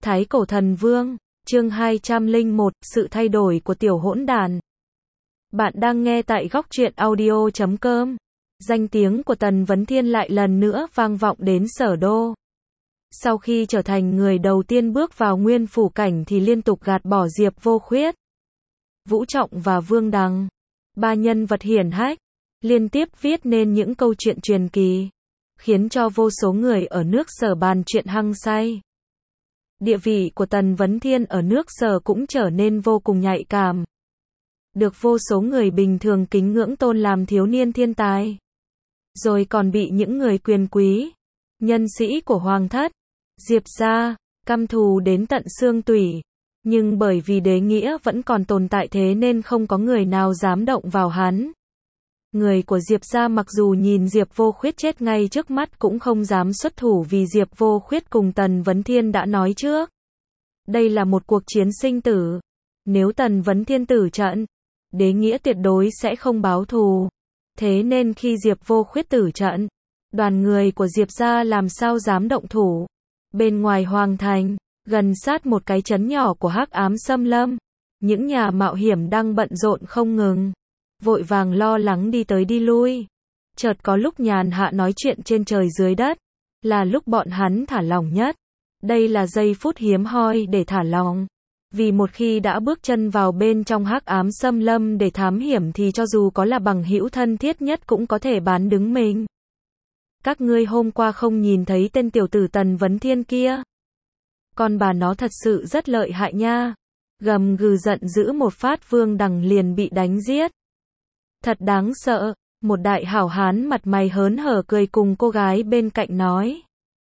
Thái Cổ Thần Vương, chương 201, sự thay đổi của tiểu hỗn đàn. Bạn đang nghe tại góc truyện audio.com. Danh tiếng của Tần Vấn Thiên lại lần nữa vang vọng đến Sở Đô. Sau khi trở thành người đầu tiên bước vào nguyên phủ cảnh thì liên tục gạt bỏ Diệp Vô Khuyết, Vũ Trọng và Vương Đằng. Ba nhân vật hiển hách, liên tiếp viết nên những câu chuyện truyền kỳ, khiến cho vô số người ở nước Sở bàn chuyện hăng say. Địa vị của Tần Vấn Thiên ở nước Sở cũng trở nên vô cùng nhạy cảm. Được vô số người bình thường kính ngưỡng tôn làm thiếu niên thiên tài. Rồi còn bị những người quyền quý, nhân sĩ của Hoàng thất, Diệp gia, căm thù đến tận xương tủy. Nhưng bởi vì đế nghĩa vẫn còn tồn tại thế nên không có người nào dám động vào hắn. Người của Diệp gia mặc dù nhìn Diệp Vô Khuyết chết ngay trước mắt cũng không dám xuất thủ vì Diệp Vô Khuyết cùng Tần Vấn Thiên đã nói trước. Đây là một cuộc chiến sinh tử. Nếu Tần Vấn Thiên tử trận, đế nghĩa tuyệt đối sẽ không báo thù. Thế nên khi Diệp Vô Khuyết tử trận, đoàn người của Diệp gia làm sao dám động thủ. Bên ngoài Hoàng thành, gần sát một cái trấn nhỏ của Hắc Ám Xâm Lâm, những nhà mạo hiểm đang bận rộn không ngừng, vội vàng lo lắng đi tới đi lui. Chợt có lúc nhàn hạ nói chuyện trên trời dưới đất, là lúc bọn hắn thả lỏng nhất. Đây là giây phút hiếm hoi để thả lỏng. Vì một khi đã bước chân vào bên trong Hắc Ám Xâm Lâm để thám hiểm thì cho dù có là bằng hữu thân thiết nhất cũng có thể bán đứng mình. Các ngươi hôm qua không nhìn thấy tên tiểu tử Tần Vấn Thiên kia? Con bà nó thật sự rất lợi hại nha. Gầm gừ giận dữ một phát Vương Đằng liền bị đánh giết. Thật đáng sợ, một đại hảo hán mặt mày hớn hở cười cùng cô gái bên cạnh nói.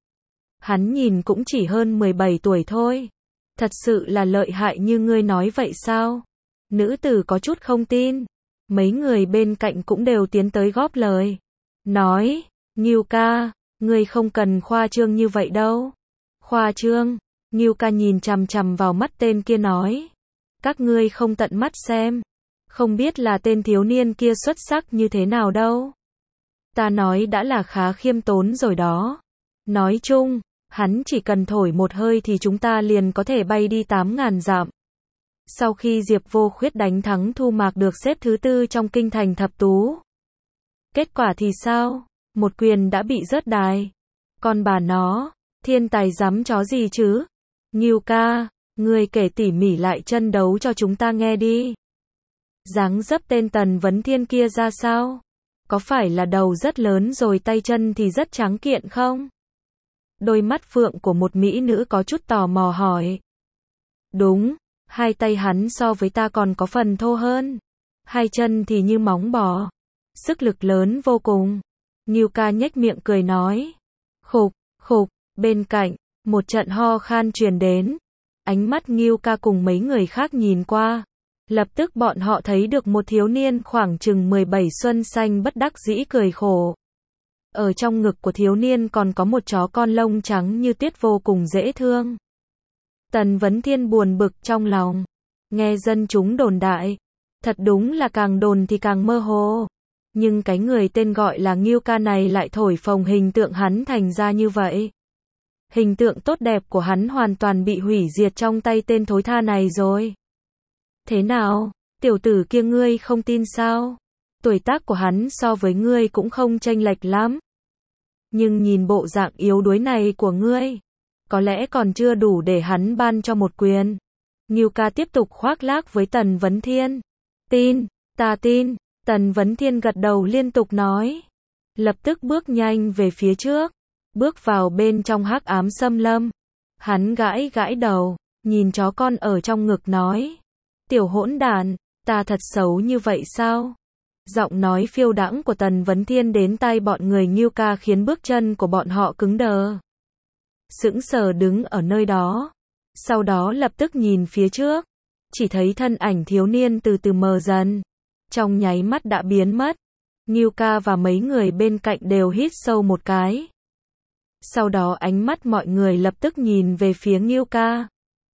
Hắn nhìn cũng chỉ hơn 17 tuổi thôi. Thật sự là lợi hại như ngươi nói vậy sao? Nữ tử có chút không tin. Mấy người bên cạnh cũng đều tiến tới góp lời. Nói, Ngưu ca, ngươi không cần khoa trương như vậy đâu. Khoa trương, Ngưu ca nhìn chằm chằm vào mắt tên kia nói. Các ngươi không tận mắt xem. Không biết là tên thiếu niên kia xuất sắc như thế nào đâu. Ta nói đã là khá khiêm tốn rồi đó. Nói chung, hắn chỉ cần thổi một hơi thì chúng ta liền có thể bay đi 8.000 dặm. Sau khi Diệp Vô Khuyết đánh thắng Thu Mạc được xếp thứ 4 trong kinh thành thập tú. Kết quả thì sao? Một quyền đã bị rớt đài. Con bà nó, thiên tài dám chó gì chứ? Ngưu ca, ngươi kể tỉ mỉ lại chân đấu cho chúng ta nghe đi. Dáng dấp tên Tần Vấn Thiên kia ra sao? Có phải là đầu rất lớn rồi tay chân thì rất tráng kiện không? Đôi mắt phượng của một mỹ nữ có chút tò mò hỏi. Đúng, hai tay hắn so với ta còn có phần thô hơn. Hai chân thì như móng bò. Sức lực lớn vô cùng. Ngưu ca nhếch miệng cười nói. Khục, khục, bên cạnh, một trận ho khan truyền đến. Ánh mắt Ngưu ca cùng mấy người khác nhìn qua. Lập tức bọn họ thấy được một thiếu niên khoảng chừng 17 xuân xanh bất đắc dĩ cười khổ. Ở trong ngực của thiếu niên còn có một chó con lông trắng như tuyết vô cùng dễ thương. Tần Vấn Thiên buồn bực trong lòng. Nghe dân chúng đồn đại. Thật đúng là càng đồn thì càng mơ hồ. Nhưng cái người tên gọi là Ngưu ca này lại thổi phồng hình tượng hắn thành ra như vậy. Hình tượng tốt đẹp của hắn hoàn toàn bị hủy diệt trong tay tên thối tha này rồi. Thế nào, tiểu tử kia ngươi không tin sao? Tuổi tác của hắn so với ngươi cũng không chênh lệch lắm. Nhưng nhìn bộ dạng yếu đuối này của ngươi, có lẽ còn chưa đủ để hắn ban cho một quyền. Ngưu ca tiếp tục khoác lác với Tần Vấn Thiên. Tin, ta tin. Tần Vấn Thiên gật đầu liên tục nói. Lập tức bước nhanh về phía trước. Bước vào bên trong Hắc Ám Xâm Lâm. Hắn gãi gãi đầu, nhìn chó con ở trong ngực nói. Tiểu hỗn đàn, ta thật xấu như vậy sao? Giọng nói phiêu đãng của Tần Vấn Thiên đến tai bọn người Ngưu ca khiến bước chân của bọn họ cứng đờ. Sững sờ đứng ở nơi đó. Sau đó lập tức nhìn phía trước. Chỉ thấy thân ảnh thiếu niên từ từ mờ dần. Trong nháy mắt đã biến mất. Ngưu ca và mấy người bên cạnh đều hít sâu một cái. Sau đó ánh mắt mọi người lập tức nhìn về phía Ngưu ca.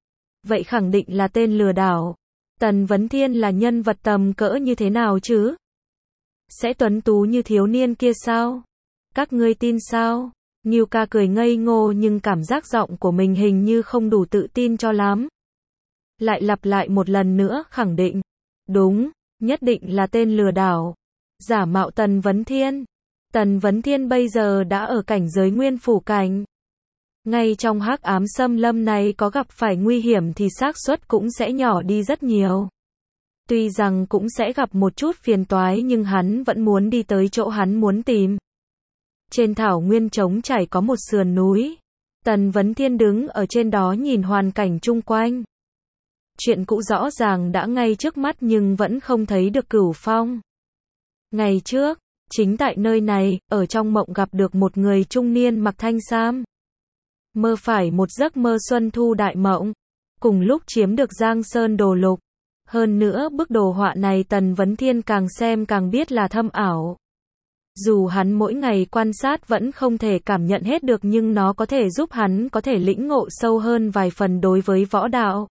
Vậy khẳng định là tên lừa đảo. Tần Vấn Thiên là nhân vật tầm cỡ như thế nào chứ? Sẽ tuấn tú như thiếu niên kia sao? Các ngươi tin sao? Ngưu ca cười ngây ngô nhưng cảm giác giọng của mình hình như không đủ tự tin cho lắm. Lại lặp lại một lần nữa khẳng định. Đúng, nhất định là tên lừa đảo. Giả mạo Tần Vấn Thiên. Tần Vấn Thiên bây giờ đã ở cảnh giới nguyên phủ cảnh. Ngay trong hắc ám xâm lâm này có gặp phải nguy hiểm thì xác suất cũng sẽ nhỏ đi rất nhiều. Tuy rằng cũng sẽ gặp một chút phiền toái nhưng hắn vẫn muốn đi tới chỗ hắn muốn tìm. Trên thảo nguyên trống trải có một sườn núi. Tần Vấn Thiên đứng ở trên đó nhìn hoàn cảnh chung quanh. Chuyện cũ rõ ràng đã ngay trước mắt nhưng vẫn không thấy được Cửu Phong. Ngày trước, chính tại nơi này, ở trong mộng gặp được một người trung niên mặc thanh sam. Mơ phải một giấc mơ xuân thu đại mộng. Cùng lúc chiếm được Giang Sơn Đồ Lục. Hơn nữa bức đồ họa này Tần Vấn Thiên càng xem càng biết là thâm ảo. Dù hắn mỗi ngày quan sát vẫn không thể cảm nhận hết được nhưng nó có thể giúp hắn có thể lĩnh ngộ sâu hơn vài phần đối với võ đạo.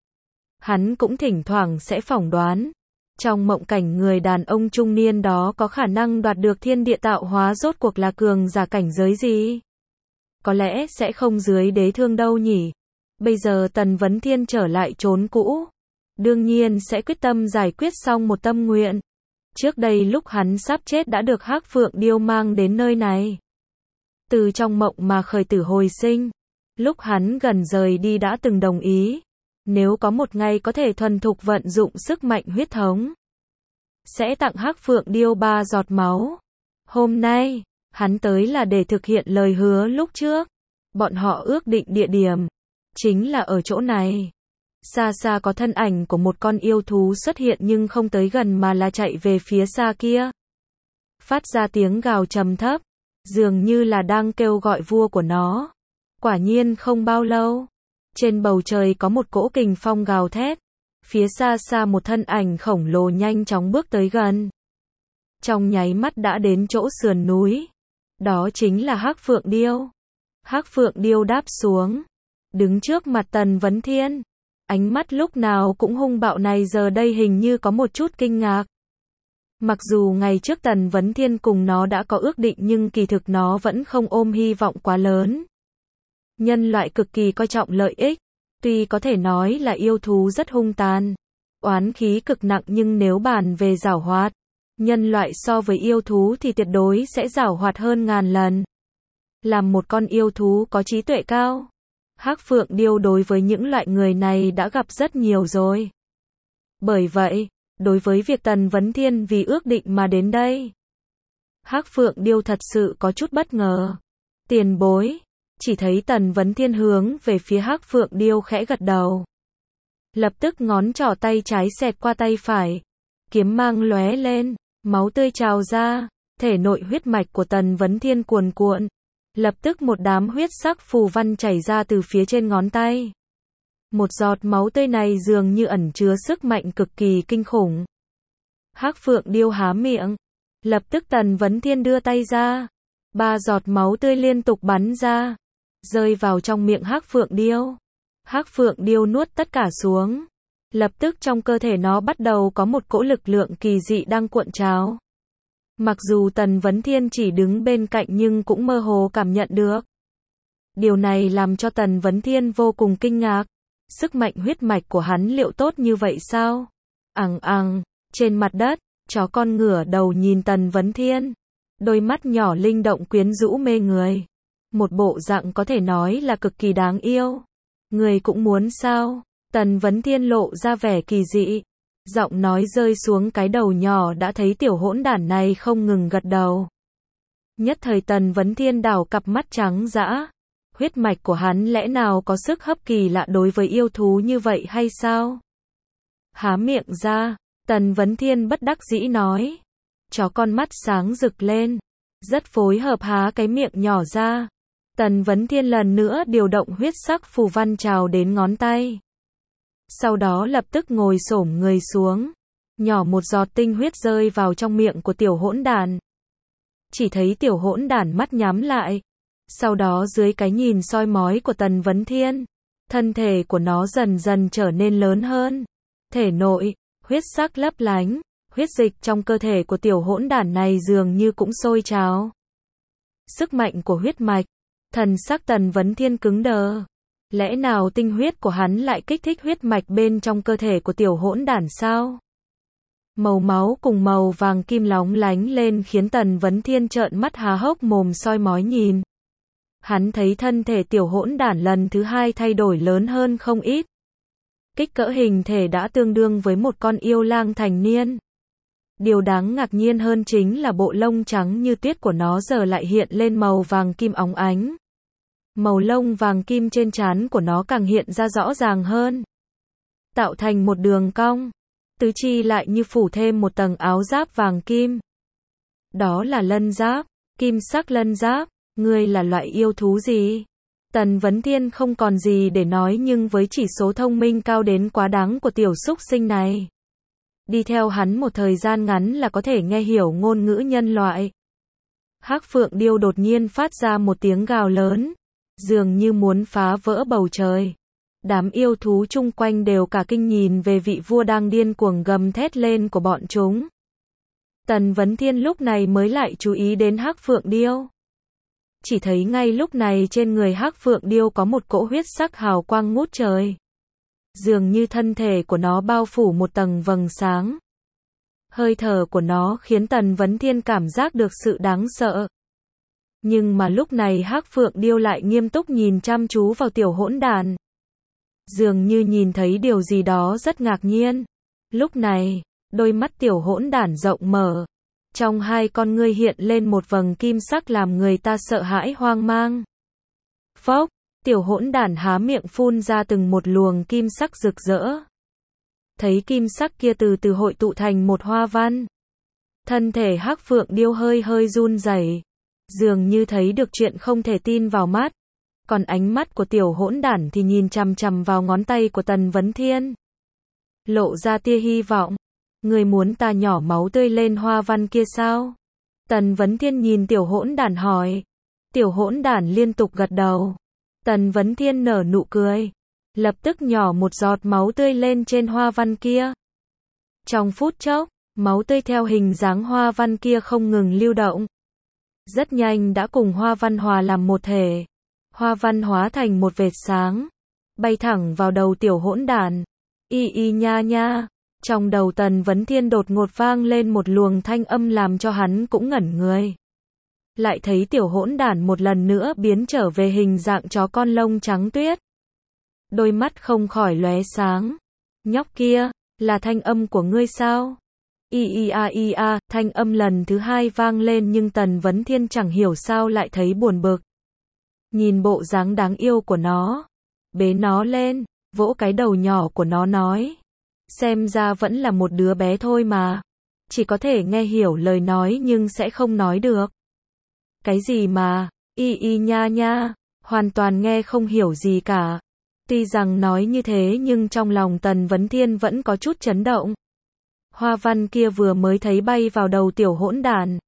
Hắn cũng thỉnh thoảng sẽ phỏng đoán. Trong mộng cảnh người đàn ông trung niên đó có khả năng đoạt được thiên địa tạo hóa rốt cuộc là cường giả cảnh giới gì? Có lẽ sẽ không dưới đế thương đâu nhỉ? Bây giờ Tần Vấn Thiên trở lại chốn cũ. Đương nhiên sẽ quyết tâm giải quyết xong một tâm nguyện. Trước đây lúc hắn sắp chết đã được Hắc Phượng Điêu mang đến nơi này. Từ trong mộng mà khởi tử hồi sinh. Lúc hắn gần rời đi đã từng đồng ý. Nếu có một ngày có thể thuần thục vận dụng sức mạnh huyết thống. Sẽ tặng Hắc Phượng Điêu 3 giọt máu. Hôm nay, hắn tới là để thực hiện lời hứa lúc trước. Bọn họ ước định địa điểm. Chính là ở chỗ này. Xa xa có thân ảnh của một con yêu thú xuất hiện nhưng không tới gần mà là chạy về phía xa kia. Phát ra tiếng gào trầm thấp. Dường như là đang kêu gọi vua của nó. Quả nhiên không bao lâu. Trên bầu trời có một cỗ kình phong gào thét. Phía xa xa một thân ảnh khổng lồ nhanh chóng bước tới gần. Trong nháy mắt đã đến chỗ sườn núi. Đó chính là Hắc Phượng Điêu. Hắc Phượng Điêu đáp xuống. Đứng trước mặt Tần Vấn Thiên. Ánh mắt lúc nào cũng hung bạo này giờ đây hình như có một chút kinh ngạc. Mặc dù ngày trước Tần Vấn Thiên cùng nó đã có ước định nhưng kỳ thực nó vẫn không ôm hy vọng quá lớn. Nhân loại cực kỳ coi trọng lợi ích. Tuy có thể nói là yêu thú rất hung tàn. Oán khí cực nặng nhưng nếu bàn về giảo hoạt. Nhân loại so với yêu thú thì tuyệt đối sẽ giảo hoạt hơn ngàn lần. Làm một con yêu thú có trí tuệ cao. Hắc Phượng Điêu đối với những loại người này đã gặp rất nhiều rồi. Bởi vậy, đối với việc Tần Vấn Thiên vì ước định mà đến đây. Hắc Phượng Điêu thật sự có chút bất ngờ. Tiền bối. Chỉ thấy Tần Vấn Thiên hướng về phía Hắc Phượng Điêu khẽ gật đầu. Lập tức ngón trỏ tay trái xẹt qua tay phải. Kiếm mang lóe lên, máu tươi trào ra, thể nội huyết mạch của Tần Vấn Thiên cuồn cuộn. Lập tức một đám huyết sắc phù văn chảy ra từ phía trên ngón tay. Một giọt máu tươi này dường như ẩn chứa sức mạnh cực kỳ kinh khủng. Hắc Phượng Điêu há miệng. Lập tức Tần Vấn Thiên đưa tay ra. 3 giọt máu tươi liên tục bắn ra. Rơi vào trong miệng Hắc Phượng Điêu. Hắc Phượng Điêu nuốt tất cả xuống. Lập tức trong cơ thể nó bắt đầu có một cỗ lực lượng kỳ dị đang cuộn trào. Mặc dù Tần Vấn Thiên chỉ đứng bên cạnh nhưng cũng mơ hồ cảm nhận được. Điều này làm cho Tần Vấn Thiên vô cùng kinh ngạc. Sức mạnh huyết mạch của hắn liệu tốt như vậy sao? Trên mặt đất, chó con ngửa đầu nhìn Tần Vấn Thiên. Đôi mắt nhỏ linh động quyến rũ mê người. Một bộ dạng có thể nói là cực kỳ đáng yêu. Người cũng muốn sao? Tần Vấn Thiên lộ ra vẻ kỳ dị. Giọng nói rơi xuống cái đầu nhỏ đã thấy tiểu hỗn đản này không ngừng gật đầu. Nhất thời Tần Vấn Thiên đảo cặp mắt trắng dã. Huyết mạch của hắn lẽ nào có sức hấp kỳ lạ đối với yêu thú như vậy hay sao? Há miệng ra, Tần Vấn Thiên bất đắc dĩ nói. Chó con mắt sáng rực lên. Rất phối hợp há cái miệng nhỏ ra. Tần Vấn Thiên lần nữa điều động huyết sắc phù văn trào đến ngón tay. Sau đó lập tức ngồi xổm người xuống. Nhỏ một giọt tinh huyết rơi vào trong miệng của tiểu hỗn đản. Chỉ thấy tiểu hỗn đản mắt nhắm lại. Sau đó dưới cái nhìn soi mói của Tần Vấn Thiên, thân thể của nó dần dần trở nên lớn hơn. Thể nội, huyết sắc lấp lánh, huyết dịch trong cơ thể của tiểu hỗn đản này dường như cũng sôi trào. Sức mạnh của huyết mạch, Thần sắc Tần Vấn Thiên cứng đờ. Lẽ nào tinh huyết của hắn lại kích thích huyết mạch bên trong cơ thể của tiểu hỗn đản sao? Màu máu cùng màu vàng kim lóng lánh lên khiến Tần Vấn Thiên trợn mắt há hốc mồm soi mói nhìn. Hắn thấy thân thể tiểu hỗn đản lần thứ hai thay đổi lớn hơn không ít. Kích cỡ hình thể đã tương đương với một con yêu lang thành niên. Điều đáng ngạc nhiên hơn chính là bộ lông trắng như tuyết của nó giờ lại hiện lên màu vàng kim óng ánh. Màu lông vàng kim trên trán của nó càng hiện ra rõ ràng hơn, tạo thành một đường cong. Tứ chi lại như phủ thêm một tầng áo giáp vàng kim. Đó là lân giáp, kim sắc lân giáp. Ngươi là loại yêu thú gì? Tần Vấn Thiên không còn gì để nói, nhưng với chỉ số thông minh cao đến quá đáng của tiểu súc sinh này, đi theo hắn một thời gian ngắn là có thể nghe hiểu ngôn ngữ nhân loại. Hắc Phượng Điêu đột nhiên phát ra một tiếng gào lớn, dường như muốn phá vỡ bầu trời. Đám yêu thú chung quanh đều cả kinh nhìn về vị vua đang điên cuồng gầm thét lên của bọn chúng. Tần Vấn Thiên lúc này mới lại chú ý đến Hắc Phượng Điêu. Chỉ thấy ngay lúc này trên người Hắc Phượng Điêu có một cỗ huyết sắc hào quang ngút trời. Dường như thân thể của nó bao phủ một tầng vầng sáng. Hơi thở của nó khiến Tần Vấn Thiên cảm giác được sự đáng sợ. Nhưng mà lúc này Hắc Phượng Điêu lại nghiêm túc nhìn chăm chú vào tiểu hỗn đản. Dường như nhìn thấy điều gì đó rất ngạc nhiên. Lúc này, đôi mắt tiểu hỗn đản rộng mở. Trong hai con ngươi hiện lên một vầng kim sắc làm người ta sợ hãi hoang mang. Phốc, tiểu hỗn đản há miệng phun ra từng một luồng kim sắc rực rỡ. Thấy kim sắc kia từ từ hội tụ thành một hoa văn. Thân thể Hắc Phượng Điêu hơi hơi run rẩy, dường như thấy được chuyện không thể tin vào mắt. Còn ánh mắt của tiểu hỗn đản thì nhìn chằm chằm vào ngón tay của Tần Vấn Thiên, lộ ra tia hy vọng. Người muốn ta nhỏ máu tươi lên hoa văn kia sao? Tần Vấn Thiên nhìn tiểu hỗn đản hỏi. Tiểu hỗn đản liên tục gật đầu. Tần Vấn Thiên nở nụ cười, lập tức nhỏ một giọt máu tươi lên trên hoa văn kia. Trong phút chốc, máu tươi theo hình dáng hoa văn kia không ngừng lưu động. Rất nhanh đã cùng hoa văn hòa làm một thể. Hoa văn hóa thành một vệt sáng, bay thẳng vào đầu tiểu hỗn đản. Y y nha nha. Trong đầu Tần Vấn Thiên đột ngột vang lên một luồng thanh âm làm cho hắn cũng ngẩn người. Lại thấy tiểu hỗn đản một lần nữa biến trở về hình dạng chó con lông trắng tuyết. Đôi mắt không khỏi lóe sáng. Nhóc kia, là thanh âm của ngươi sao? Y a, thanh âm lần thứ hai vang lên nhưng Tần Vấn Thiên chẳng hiểu sao lại thấy buồn bực. Nhìn bộ dáng đáng yêu của nó, bế nó lên, vỗ cái đầu nhỏ của nó nói. Xem ra vẫn là một đứa bé thôi mà. Chỉ có thể nghe hiểu lời nói nhưng sẽ không nói được. Cái gì mà, y nha nha, hoàn toàn nghe không hiểu gì cả. Tuy rằng nói như thế nhưng trong lòng Tần Vấn Thiên vẫn có chút chấn động. Hoa văn kia vừa mới thấy bay vào đầu tiểu hỗn đản.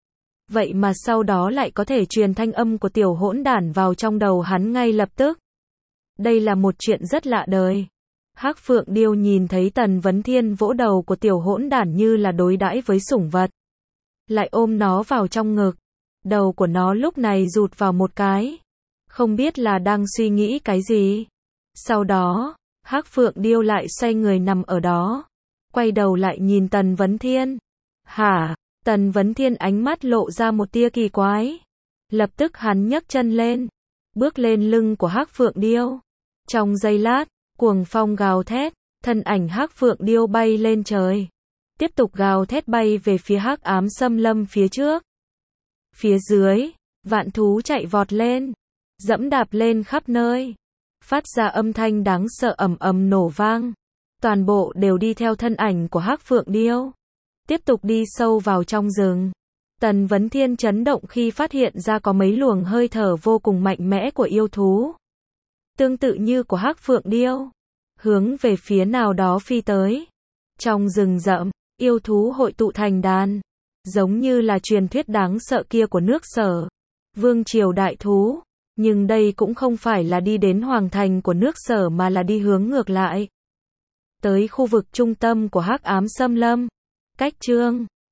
Vậy mà sau đó lại có thể truyền thanh âm của tiểu hỗn đản vào trong đầu hắn ngay lập tức. Đây là một chuyện rất lạ đời. Hắc Phượng Điêu nhìn thấy Tần Vấn Thiên vỗ đầu của tiểu hỗn đản như là đối đãi với sủng vật. Lại ôm nó vào trong ngực. Đầu của nó lúc này rụt vào một cái. Không biết là đang suy nghĩ cái gì. Sau đó, Hắc Phượng Điêu lại xoay người nằm ở đó. Quay đầu lại nhìn Tần Vấn Thiên. Hả? Tần Vấn Thiên ánh mắt lộ ra một tia kỳ quái. Lập tức hắn nhấc chân lên. Bước lên lưng của Hắc Phượng Điêu. Trong giây lát, cuồng phong gào thét, thân ảnh Hắc Phượng Điêu bay lên trời. Tiếp tục gào thét bay về phía Hắc Ám Xâm Lâm phía trước. Phía dưới, vạn thú chạy vọt lên, dẫm đạp lên khắp nơi. Phát ra âm thanh đáng sợ ầm ầm nổ vang. Toàn bộ đều đi theo thân ảnh của Hắc Phượng Điêu. Tiếp tục đi sâu vào trong rừng. Tần Vấn Thiên chấn động khi phát hiện ra có mấy luồng hơi thở vô cùng mạnh mẽ của yêu thú. Tương tự như của Hắc Phượng Điêu. Hướng về phía nào đó phi tới. Trong rừng rậm, yêu thú hội tụ thành đàn. Giống như là truyền thuyết đáng sợ kia của nước Sở. Vương triều đại thú. Nhưng đây cũng không phải là đi đến hoàng thành của nước Sở mà là đi hướng ngược lại. Tới khu vực trung tâm của Hắc Ám Xâm Lâm. Cách chương